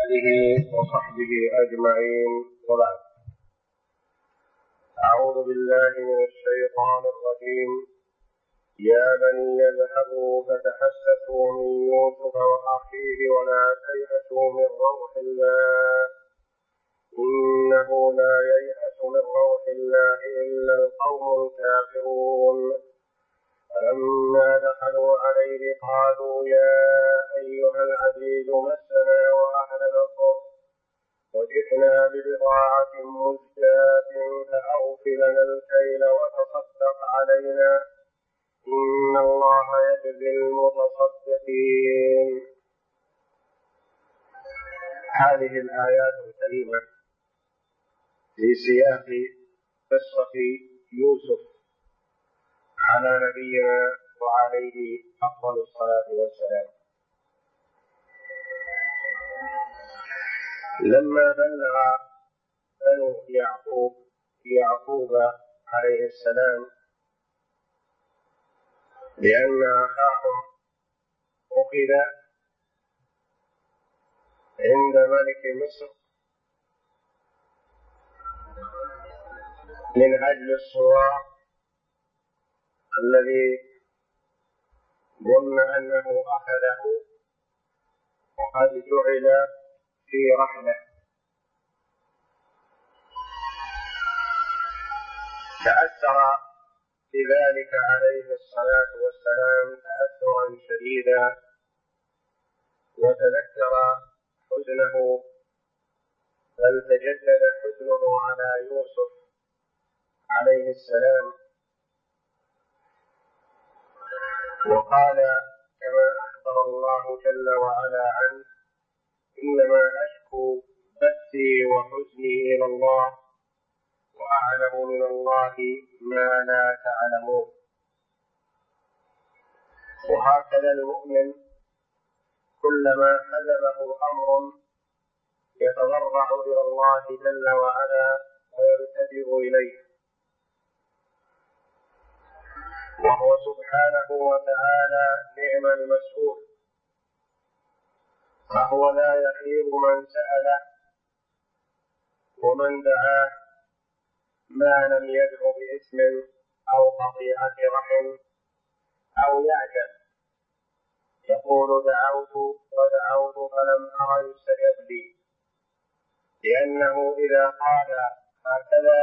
آله وصحبه أجمعين، وبعد. أعوذ بالله من الشيطان الرجيم. يا بني اذهبوا فتحسسوا من يوسف وأخيه ولا تيأسوا من روح الله إنه لا ييأس من روح الله إلا القوم الكافرون. فلما دخلوا عليه قالوا يا أيها العزيز مسنا وأهلنا الضر وجئنا ببضاعة مزجاة فأوف لنا الكيل وتصدق علينا إن الله يجزي المتصدقين. هذه الآيات الكريمة في سياق قصة يوسف على نبينا وعليه أفضل الصلاة والسلام. لما بلغ بنو يعقوب عليه السلام بأن أخاهم أخذ عند ملك مصر من أجل الصراع الذي ظن أنه أخذه وقد جعل في رحلة، تأثر بذلك عليه الصلاة والسلام تأثرا شديدا وتذكر حزنه، بل تجدد حزنه على يوسف عليه السلام، وقال كما أخبر الله جل وعلا عنه إنما أشكو بثي وحزني إلى الله وأعلم من الله ما لا تعلمون. وهكذا المؤمن كلما حزبه أمر يتضرع إلى الله جل وعلا ويلتجئ إليه، وهو سبحانه وتعالى نعم المسؤول، فهو لا يخيب من سأله ومن دعاه ما لم يدع باسم أو قطيعة رحم أو يعجل يقول دعوت ودعوت فلم أر يستجب لي، لأنه إذا قال هكذا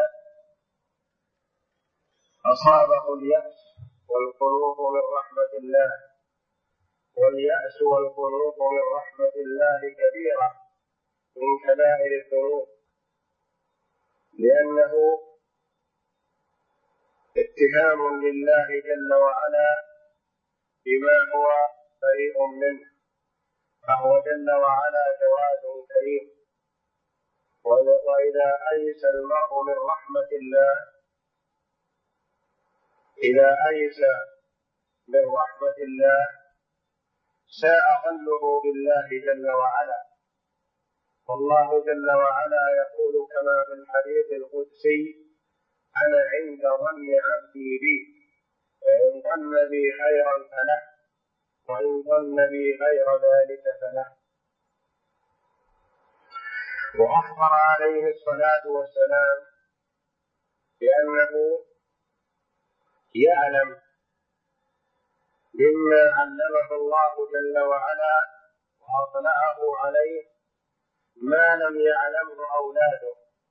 أصابه اليأس والقنوط من رحمة الله، واليأس والقنوط من رحمة الله كبيرة من كبائر الذنوب، لأنه اتهام لله جل وعلا بما هو بريء منه، فهو جل وعلا جواد كريم. وإذا أيس المرء من رحمة الله، إذا أيس من رحمة الله ساء ظنه بالله جل وعلا، والله جل وعلا يقول كما في الحديث القدسي أنا عند ظن عبدي بي فإن ظن بي خيرا فله وإن ظن بي غير ذلك فله. وأخبر عليه الصلاة والسلام بأنه يعلم مما علمه الله جل وعلا وأطلعه عليه ما لم يعلمه أولاده،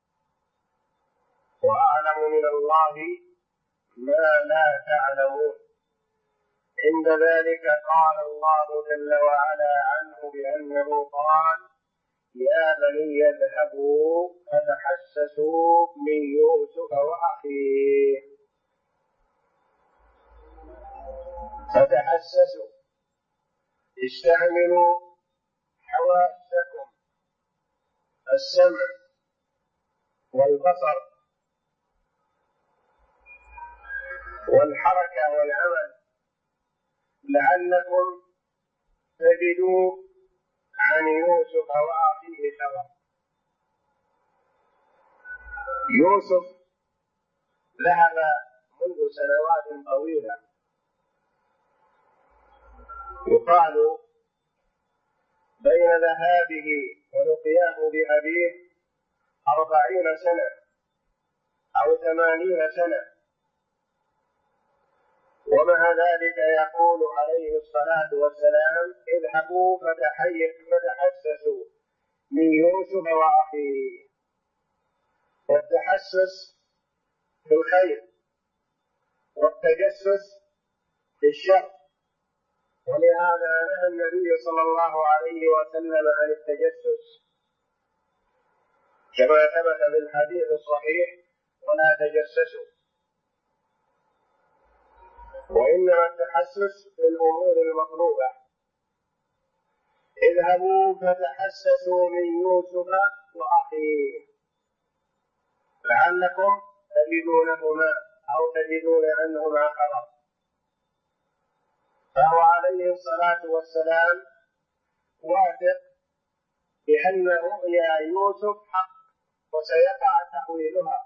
وأعلم من الله ما لا تعلمون. عند ذلك قال الله جل وعلا عنه بأنه قال يا بني اذهبوا فتحسسوا من يوسف وأخيه. فتحسسوا، استعملوا حواسكم، السمع والبصر والحركة والعمل، لعلكم تجدوا عن يوسف وأخيه خبر. يوسف ذهب منذ سنوات طويلة، يقال بين ذهابه ولقياه 40 سنة أو 80 سنة، ومع ذلك يقول عليه الصلاة والسلام: اذهبوا فتحسسوا من يوسف وأخيه. والتحسس في الخير والتجسس في الشر، ولهذا نهى النبي صلى الله عليه وسلم عن التجسس كما ثبت في الحديث الصحيح: ولا تجسسوا. وإنما التحسس في الأمور المطلوبة. اذهبوا فتحسسوا من يوسف وأخيه لعلكم تجدونهما أو تجدون عنهما خبر. فهو عليه الصلاة والسلام واثق بأن رؤيا يوسف حق وسيقع تأويلها.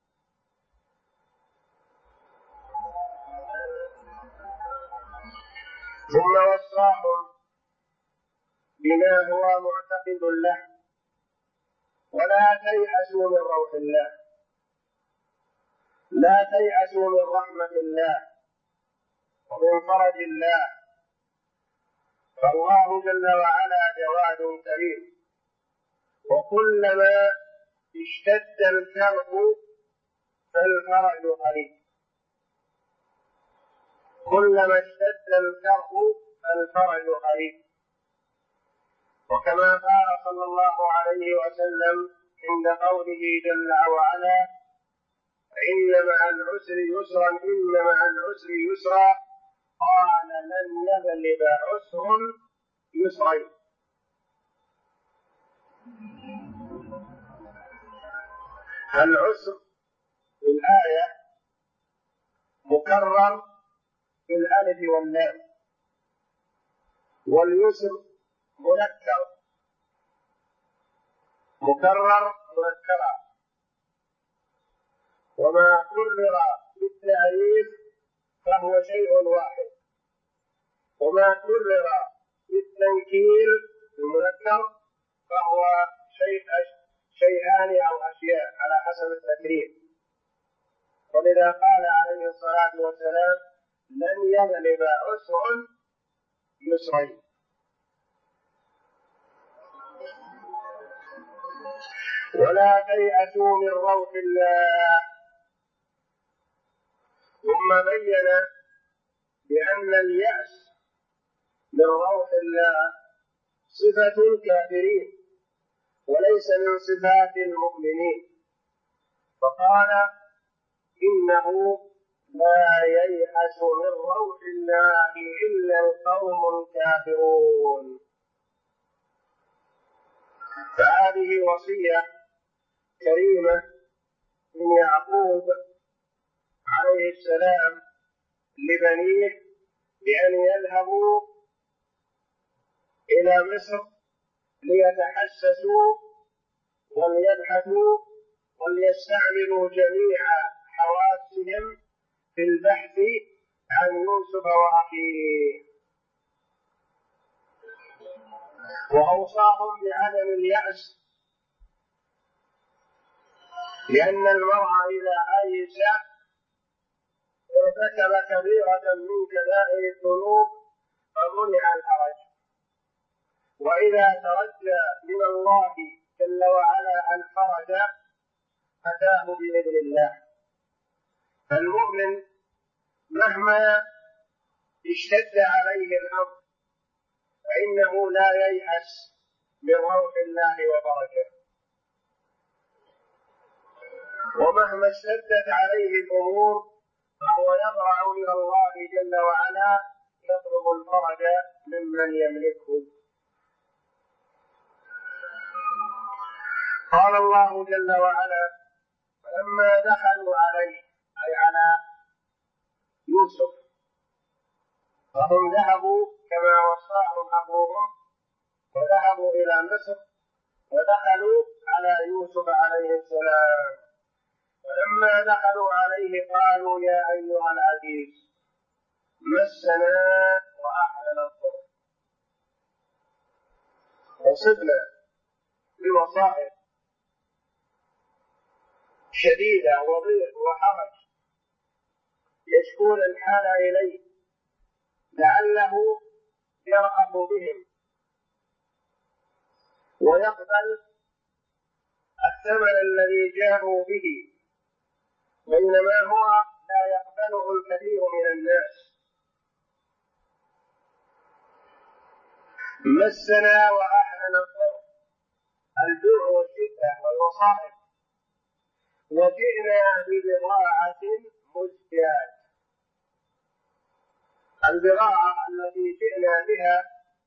ثم وصاهم بما هو معتقد له: ولا تيأسوا من روح الله، لا تيأسوا من رحمة الله ومن فرج الله، فالله جل وعلا جواد كريم، وكلما اشتد الكرب فالفرج قريب. كلما اشتد الكرب فالفرج قريب. وكما قال صلى الله عليه وسلم عند قوله جل وعلا: إن مع العسر يسرا إن مع العسر يسرا، قال: لن يغلب عسر يسرين. العسر في الآية مكرر بالألف واللام، واليسر منكر مكرر منكرا، وما كرر بالتعريف فهو شيء واحد، وما كرر بالتنكير المنكر فهو شيئان أو أشياء على حسب التكرير. ولذا قال عليه الصلاة والسلام: لن يغلب عسر يسرين. ولا تيأسوا من روح الله. ثم بين بأن اليأس من روح الله صفة الكافرين وليس من صفات المؤمنين، فقال: إنه لا ييأس من روح الله إلا القوم الكافرون. فهذه وصية كريمة من يعقوب عليه السلام لبنيه بأن يذهبوا إلى مصر ليتحسسوا وليبحثوا وليستعملوا جميع حواسهم في البحث عن يوسف وأخيه. وأوصاهم بعدم اليأس، لأن المرء إذا أيس ارتكب كبيرة من كبائر الذنوب فمنع الحرج، وإذا ترجى من الله جل وعلا الفرج أتاه بإذن الله. فالمؤمن مهما اشتد عليه الأمر فإنه لا ييأس من روح الله وفرجه، ومهما اشتدت عليه الأمور فهو يضرع إلى الله جل وعلا يطلب الفرج ممن يملكه. قال الله جل وعلا: فلما دخلوا عليه، أي على يوسف، فهم ذهبوا كما وصاهم أبوهم وذهبوا إلى مصر ودخلوا على يوسف عليه السلام. فلما دخلوا عليه قالوا: يا أيها العزيز مسنا وأهلنا الضر. وصبنا بمصائب شديدة وضيق وحرج يشكون الحال إليه لعله يرأف بهم ويقبل الثمن الذي جاءوا به، بينما هو لا يقبله الكثير من الناس. مسنا وأهلنا الضر، الجوع والشدة والمصائب، وجئنا ببضاعة مزجاة. البضاعة التي جئنا بها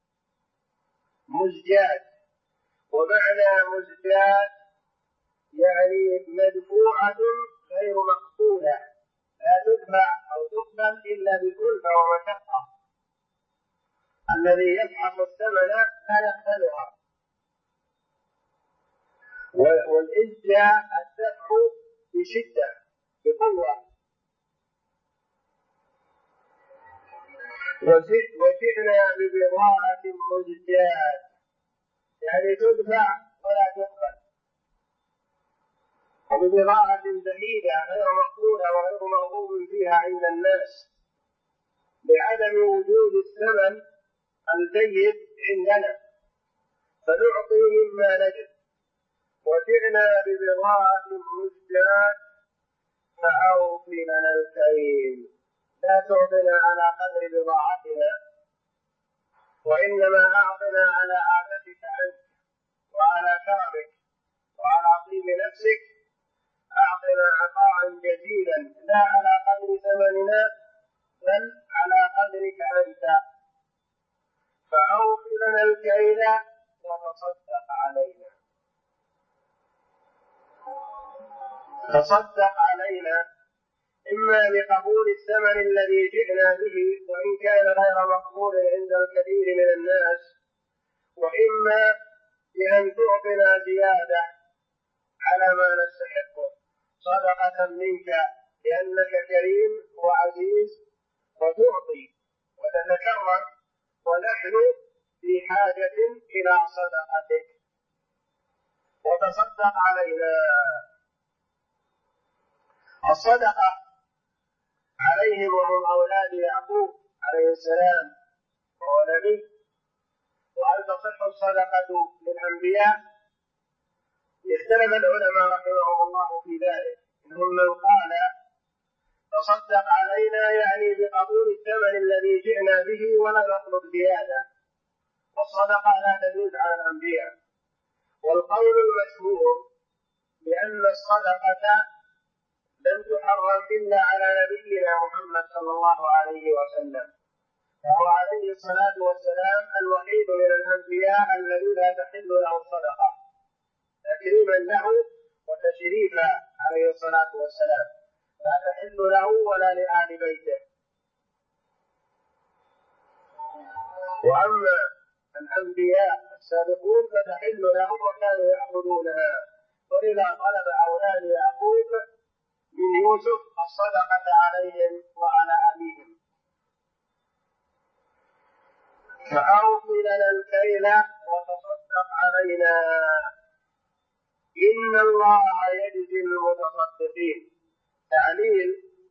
مزجاة، ومعنى مزجاة يعني مدفوعة غير مقبولة، لا تدفع أو تقبل إلا بكلفة ومشقة. الذي يبحث الثمن لا يقبلها. والإزجاء الدفع بشدة بقوة. وجئنا ببضاعة مزجاة يعني تدفع ولا تقبل، وببضاعة زهيدة غير مقبولة وغير مرغوب فيها عند الناس لعدم وجود الثمن الجيد عندنا، فنعطي مما نجد. وجئنا ببضاعة مزجاة فأوف لنا الكيل، لا تعطنا على قدر بضاعتنا، وإنما أعطنا على عادتك أنت وعلى كرمك وعلى طيب نفسك. أعطنا عطاء جزيلا لا على قدر ثمننا بل على قدرك أنت. فأوف لنا الكيل وتصدق علينا. تصدق علينا إما بقبول الثمن الذي جئنا به وإن كان غير مقبول عند الكثير من الناس، وإما بأن تعطنا زيادة على ما نستحقه صدقة منك، لأنك كريم وعزيز وتعطي وتتكرم، ونحن في حاجة إلى صدقتك، وتصدق علينا. الصدقة عليهم وهم أولاد يعقوب عليه السلام وهو نبي. وهل تصح الصدقة للأنبياء؟ اختلف العلماء رحمهم الله في ذلك. منهم من قال تصدق علينا يعني بقبول الثمن الذي جئنا به ولا نطلب زيادة، والصدقة لا تجوز على الأنبياء. والقول المشهور بأن الصدقة لم تحرم إلا على نبينا محمد صلى الله عليه وسلم، فهو عليه الصلاة والسلام الوحيد من الأنبياء الذي لا تحل له الصدقة، تكريما له وتشريفا عليه الصلاة والسلام، لا تحل له ولا لآل بيته. وأما الأنبياء السابقون فتحل لهم وكانوا يأخذونها، ولذا طلب أولاد يعقوب من يوسف الصدقة عليهم وعلى أبيهم. فأوف لنا الكيل وتصدق علينا إن الله يجزي المتصدقين. تعليل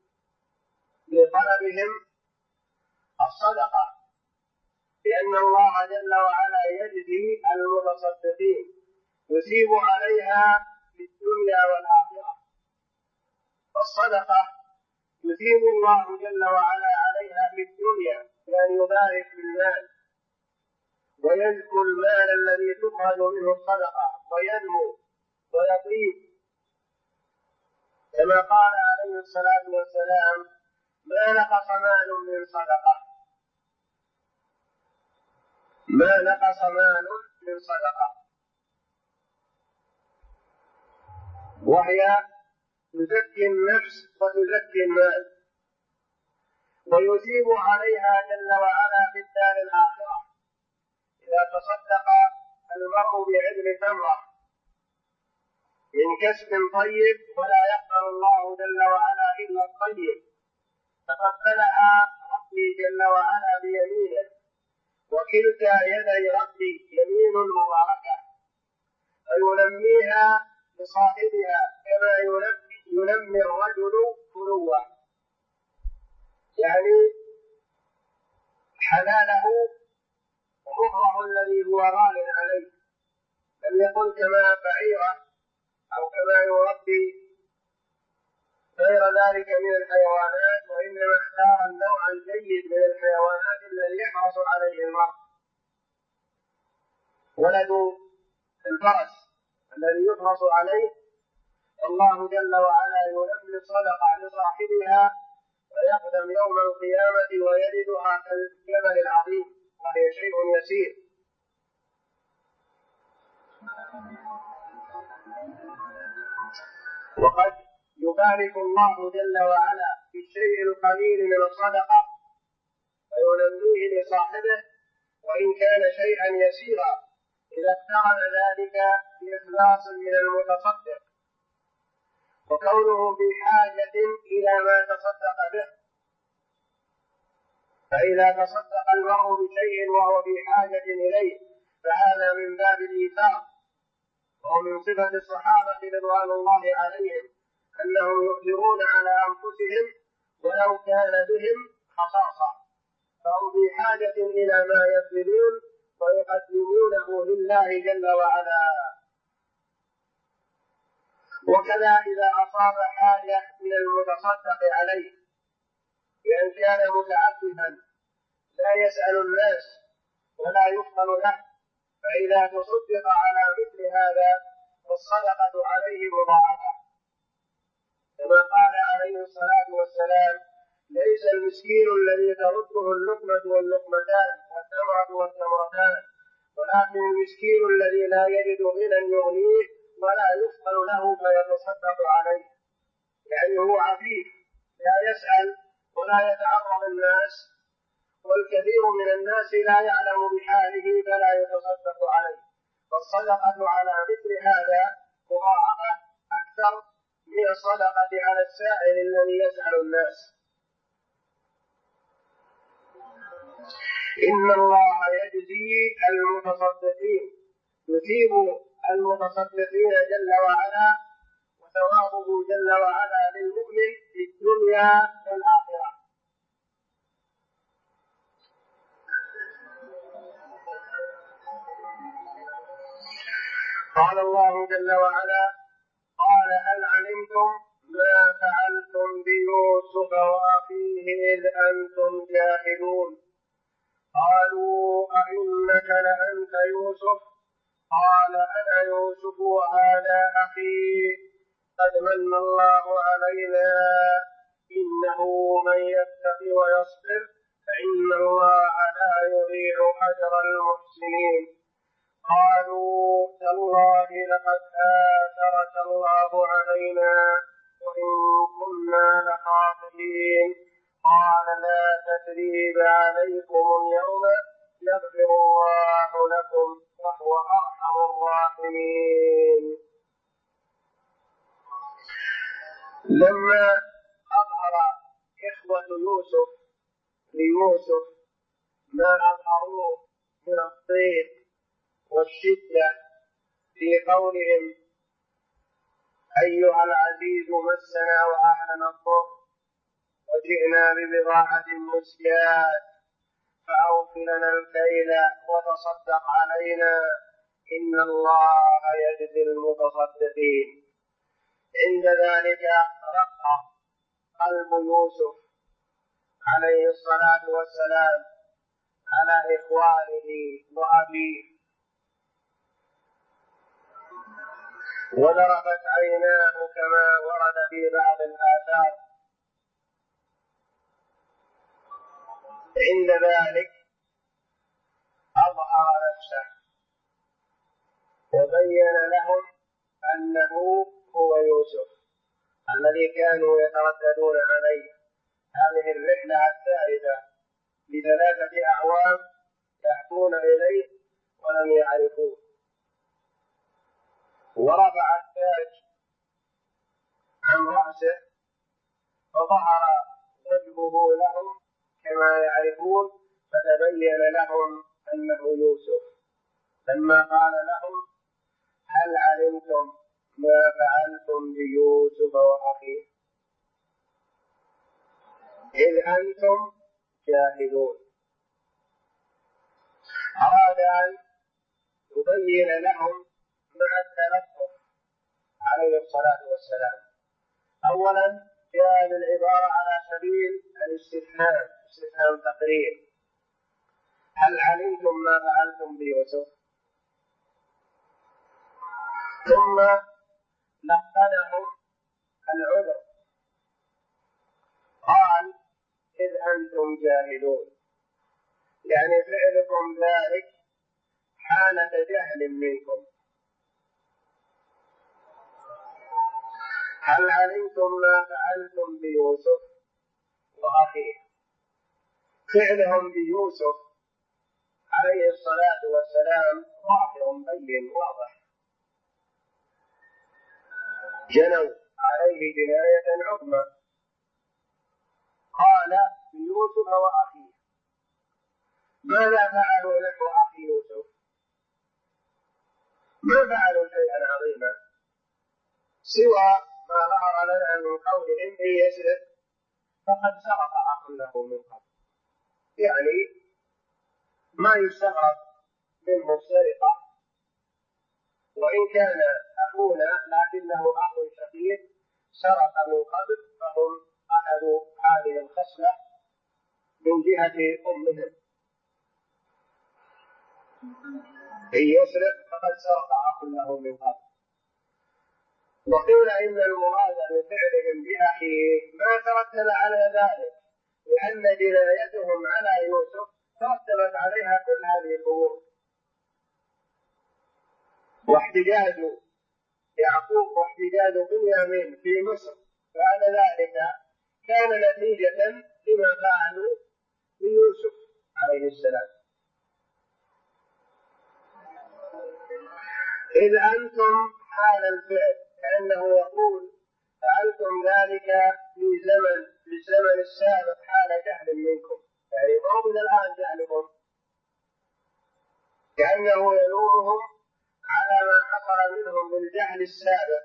لطلبهم الصدقة، لأن الله جل وعلا يجزي المتصدقين، يثيب عليها في الدنيا والآخرة. الصدقة يثيب الله جل وعلا عليها في الدنيا بأن يبارك بالمال ويزكو المال الذي تخرج منه الصدقة وينمو ويطيب، كما قال عليه الصلاة والسلام ما نقص مال من صدقة، ما نقص مال من صدقة، وهي تزكي النفس وتزكي المال، ويثيب عليها جل وعلا في الدار الآخرة إذا تصدق المرء بعدل تمرة من كسب طيب، ولا يقبل الله جل وعلا إلا الطيب، تقبلها ربي جل وعلا بيمينه، وكلتا يدي ربي يمين مباركة، فينميها لصاحبها كما ينمي ينمي الرجل فلوه، يعني حلاله مهره الذي هو غال عليه، لم يكن كما بعيره أو كما يربي غير ذلك من الحيوانات، وإنما اختار النوع الجيد من الحيوانات الذي يحرص عليه المرء. ولد الفرس الذي يحرص عليه الله جل وعلا ينمي الصدقة لصاحبها ويقدم يوم القيامة ويجدها كالجبل العظيم وهي شيء يسير. وقد يبارك الله جل وعلا في الشيء القليل من الصدقة وينميه لصاحبه وإن كان شيئا يسيرا إذا اقترن ذلك بإخلاص من المتصدق وكونه بحاجة إلى ما تصدق به. فإذا تصدق المرء بشيء وهو بحاجة إليه فهذا من باب الإيثار، ومن صفة الصحابة رضوان الله عليهم أنهم يؤثرون على أنفسهم ولو كان بهم خصاصة، فهم بحاجة إلى ما يبذلون ويقدمونه لله جل وعلا. وكذا إذا أصاب حاجة من المتصدق عليه بأن كان متعففا لا يسأل الناس ولا يفضل له، فإذا تصدق على مثل هذا فالصدقة عليه مضاعفة، كما قال عليه الصلاة والسلام: ليس المسكين الذي ترده اللقمة واللقمتان والتمرة والتمرتان، ولكن المسكين الذي لا يجد غنى يغنيه ولا يفضل له فيتصدق عليه، يعني هو عفيف لا يسأل ولا يتعرض الناس، والكثير من الناس لا يعلم بحاله فلا يتصدق عليه، فالصدقة على مثل هذا مضاعفة أكثر من الصدقة على السائل الذي يسأل الناس. إن الله يجزي المتصدقين، يثيب المتصدقين جل وعلا، وثوابه جل وعلا للمؤمن في الدنيا والآخرة. قال الله جل وعلا: قال هل علمتم ما فعلتم بيوسف وأخيه إذ أنتم جاهلون؟ قالوا أئنك لأنت يوسف؟ قال أنا يوسف وهذا أخي، قد من الله علينا، إنه من يتق ويصبر فإن الله لا يضيع أجر المحسنين. قالوا تالله لقد آثرك الله علينا وإن كنا لخاطئين. قال لا تثريب عليكم اليوم يغفر الله لكم وهو أرحم الراحمين. لما أظهر إخوة يوسف ليوسف ما أظهروه من الضيق والشدة في قولهم أيها العزيز مسنا وأهلنا الضر وجئنا ببضاعة مزجاة فأوف لنا الكيل وتصدق علينا إن الله يجزي المتصدقين. عند ذلك رق قلب يوسف عليه الصلاة والسلام على إخوانه وأبيه، وذرفت عيناه كما ورد في بعض الآثار. عند ذلك أظهر نفسه وبين لهم أنه هو يوسف الذي كانوا يترددون عليه هذه الرحلة الثالثة ب3 أعوام يأتون إليه ولم يعرفوه. ورفع التاج عن رأسه فظهر وجهه لهم كما يعرفون، فتبين لهم أنه يوسف. لما قال لهم هل علمتم ما فعلتم بيوسف وأخيه إذ أنتم جاهلون. أراد أن يبين لهم مع التلطف عليه الصلاة والسلام. أولا جاء بالعبارة على سبيل الاستفهام، استفهام تقرير: هل علمتم ما فعلتم بيوسف؟ ثم لقنهم العذر، قال: إذ أنتم جاهلون، يعني فعلكم ذلك حالة جهل منكم. هل علمتم ما فعلتم بيوسف وأخيه؟ فعلهم بيوسف عليه الصلاة والسلام ظاهر بين واضح، جنوا عليه جناية عظمى. قال: بيوسف وأخيه. ماذا فعلوا نحو أخي يوسف؟ ما فعلوا شيئا عظيما سوى ما ظهر لنا من قولهم إن يسرق فقد سرق أخ له من قبل، يعني ما يستغرب منه السرقة، وإن كان أخونا لكنه أخ شقيق سرق من قبل، فهم أخذوا هذه الخصلة من جهة أمهم. إن يسرق فقد سرق أخ له من قبل. وقيل إن المراد بفعلهم بأخيه ما ترتب على ذلك، لأن جنايتهم على يوسف ترتبت عليها كل هذه الأمور، واحتجاج يعقوب واحتجاج بنيامين في مصر بعد ذلك كان نتيجة لما فعلوا بيوسف عليه السلام. إذ أنتم حال الفعل، كأنه يقول فعلتم ذلك في الزمن السابق حال جهل منكم، يعني ما من الآن جهلكم، كأنه يلومهم على ما حصل منهم من الجهل السابق.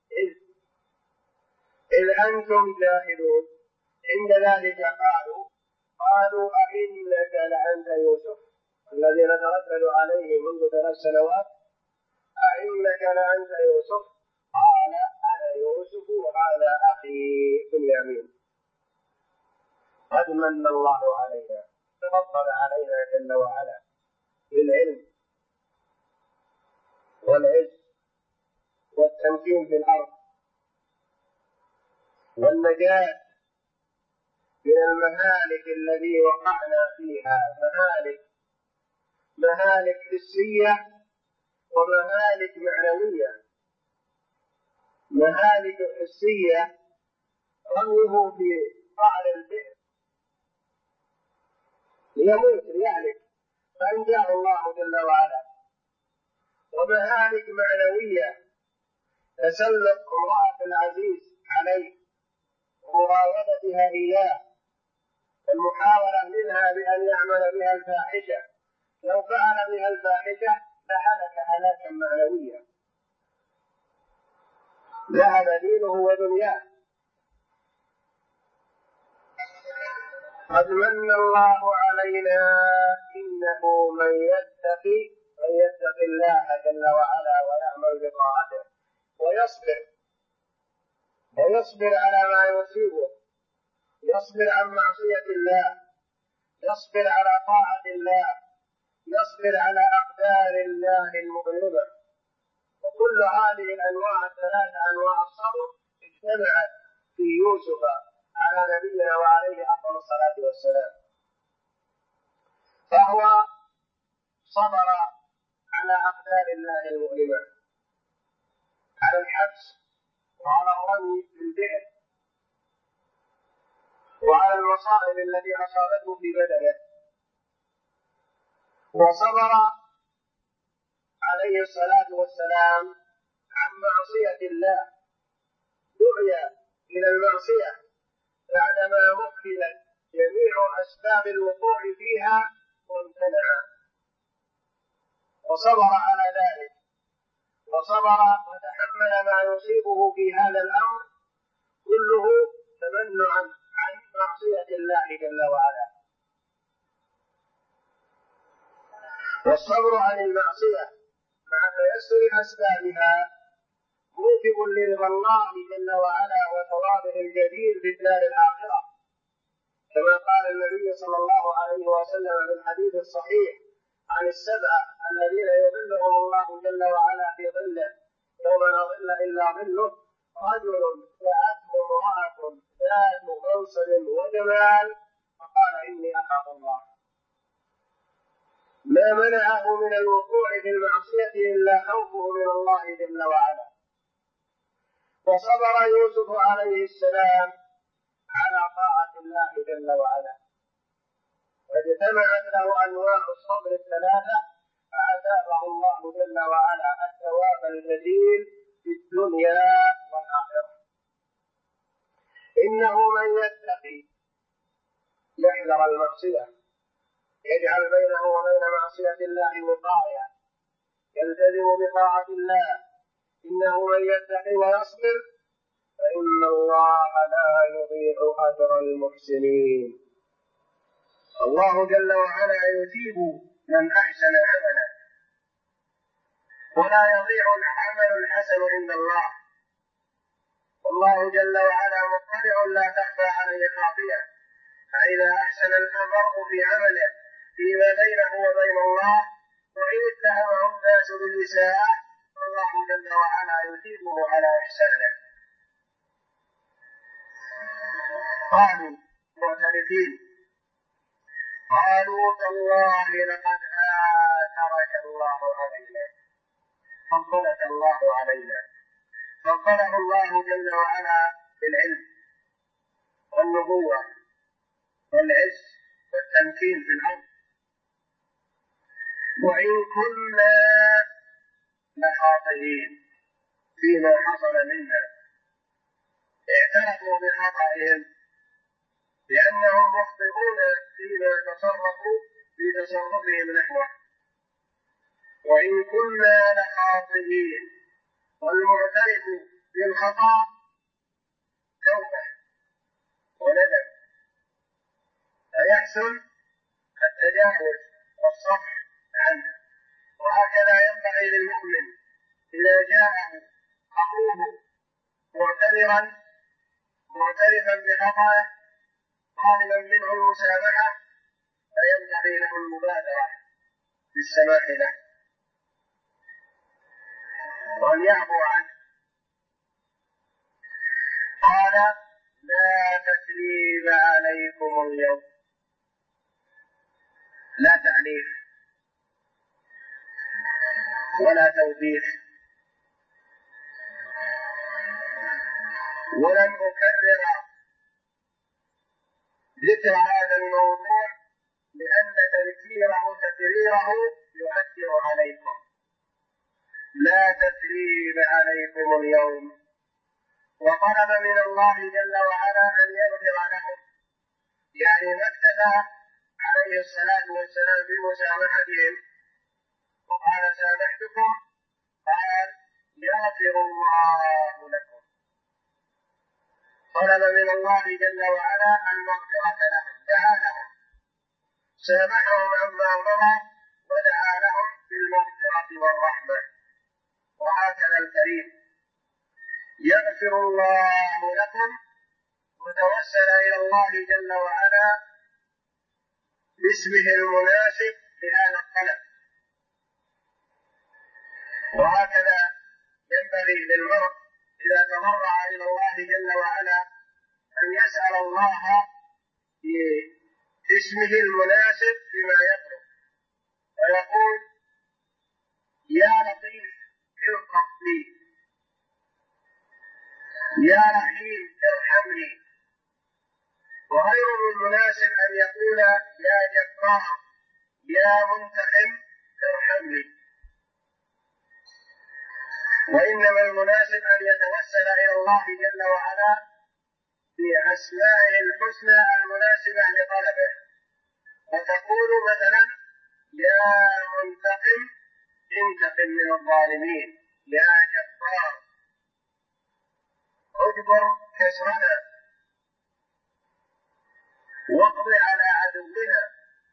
إذ أنتم جاهلون، عند ذلك قالوا أئنك لأنت يوسف الذي نتردد عليه منذ 3 سنوات، أئنك لأنت يوسف؟ قال: أنا يوسف وهذا أخي بنيامين. قد من الله علينا، تفضل علينا جل وعلا بالعلم والعز والتمكين في الأرض والنجاة من المهالك التي وقعنا فيها، مهالك حسية ومهالك معنوية. مهالك حسية رميه في قعر البئر ليموت ليهلك فأنجاه الله جل وعلا. ومهالك معنوية تسلط امرأة العزيز عليه ومراودتها إياه، المحاولة منها بأن يعمل بها الفاحشة، لو فعل بها الفاحشة لهلك هلاكا معنويا، ذهب دينه ودنياه. قد من الله علينا إنه من يتق الله جل وعلا ويعمل بطاعته ويصبر على ما يصيبه، يصبر عن معصية الله، يصبر على طاعة الله، يصبر على أقدار الله المؤلمة. وكل هذه الأنواع الثلاثة أنواع الصبر اجتمعت في يوسف على نبينا وعليه أفضل الصلاة والسلام. فهو صبر على أقدار الله المؤلمة، على الحبس وعلى الرمي في البئر وعلى المصائب التي أصابته في بدنه. وصبر عليه الصلاة والسلام عن معصية الله، دعي إلى المعصية بعدما مكنت جميع أسباب الوقوع فيها وامتنع، وصبر على ذلك وصبر وتحمل ما يصيبه في هذا الأمر كله تمنعا عن معصية الله جل وعلا. والصبر عن المعصية مع تيسر أسبابها موجب لرضا الله جل وعلا وثوابه الجزيل في الدار الآخرة، كما قال النبي صلى الله عليه وسلم في الحديث الصحيح عن السبعة الذين يظلهم الله جل وعلا في ظله يوم لا ظل إلا ظله: رجل دعته امرأة ذات منصب وجمال فقال إني أخاف الله، ما منعه من الوقوع في المعصية إلا خوفه من الله جل وعلا. وصبر يوسف عليه السلام على طاعة الله جل وعلا، فاجتمعت له أنواع الصبر الثلاثة فأثابه الله جل وعلا الثواب الجزيل في الدنيا والآخرة. إنه من يتقي يحذر المعصية يجعل بينه وبين معصية الله وقاية يلتزم بطاعة الله. إنه من يتقي ويصبر فإن الله لا يضيع أجر المحسنين. الله جل وعلا يثيب من أحسن عملا، ولا يضيع العمل الحسن عند الله. والله جل وعلا مطلع لا تخفى عليه خافية، فإذا أحسن المرء في عمله فيما بينه وبين الله وإن اتهمه الناس بالإساءة فالله جل وعلا يثيبه على إحسانه. قالوا معترفين قالوا تالله لقد آثرك الله علينا، فضلك الله علينا، فضله الله جل وعلا بالعلم والنبوة والعز والتمكين في الأرض، وإن كنا لخاطئين فيما حصل منا. اعترفوا بخطئهم لأنهم مخطئون فيما تصرفوا في تصرفهم نحوه. وإن كنا لخاطئين، والمعترف بالخطأ توبة وندم، فيحسن التجاوز والصفح عنه. وهكذا ينبغي للمؤمن إذا جاءه أخوه معترفا بخطأه طالبا منه المسامحة فينبغي له المبادرة بالسماح له وأن يعفو عنه. قال: لا تثريب عليكم اليوم، لا تعنيف ولا توبيخ. ولن أكرر ذكر هذا الموضوع لأن تكريره يؤثر عليكم. لا تثريب عليكم اليوم، وطلب من الله جل وعلا أن يغفر لهم، يعني ما اكتفى عليه الصلاة والسلام بمسامحتهم وقال سامحتكم، قال يغفر الله لكم. طلب من الله جل وعلا المغفرة لهم، دعا لهم، سامحهم عما مضى ودعا لهم بالمغفرة والرحمة. وهكذا الكريم يغفر الله لكم وتوسل إلى الله جل وعلا باسمه المناسب لهذا الطلب. وهكذا ينبغي للمرء إذا تضرع إلى الله جل وعلا أن يسأل الله باسمه المناسب بما يطلب، ويقول: يا لطيف الطف لي، يا رحيم ارحمني. وغيره المناسب أن يقول: يا جبار، يا منتقم ارحمني. وإنما المناسب أن يتوسل إلى الله جل وعلا بأسمائه الحسنى المناسبة لطلبه، وتقول مثلا: يا منتقم انتقم من الظالمين، يا جبار اجبر كسرنا واقض على عدونا،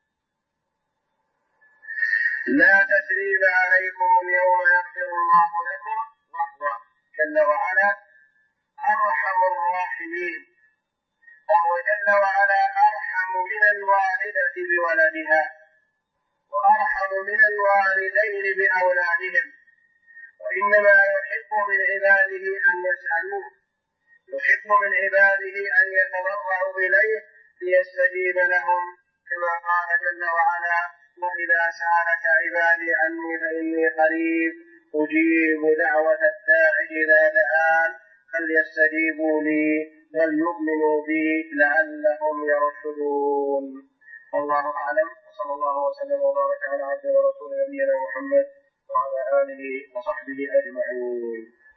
لا تثريب عليكم اليوم يغفر الله لكم وهو جل وعلا أرحم الراحمين، وهو جل وعلا أرحم من الوالدة بولدها، وأرحم من الوالدين بأولادهم، وإنما يحب من عباده أن يسألوه، يحب من عباده أن يتضرعوا إليه ليستجيب لهم، كما قال جل وعلا: وإذا سألك عبادي عني فإني قريب أجيب دعوة الداع إذا دعان فليستجيبوا لي وليؤمنوا بي لعلهم يرشدون. والله أعلم، وصلى الله وسلم وبارك على عبده ورسوله نبينا محمد وعلى آله وصحبه أجمعين.